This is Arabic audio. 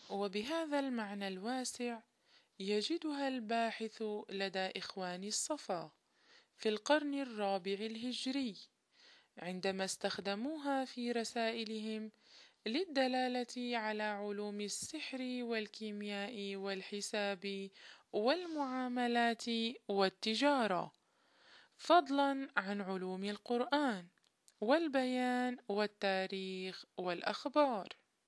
وبهذا المعنى الواسع يجدها الباحث لدى إخوان الصفا في القرن الرابع الهجري، عندما استخدموها في رسائلهم للدلالة على علوم السحر والكيمياء والحساب والمعاملات والتجارة، فضلا عن علوم القرآن والبيان والتاريخ والأخبار.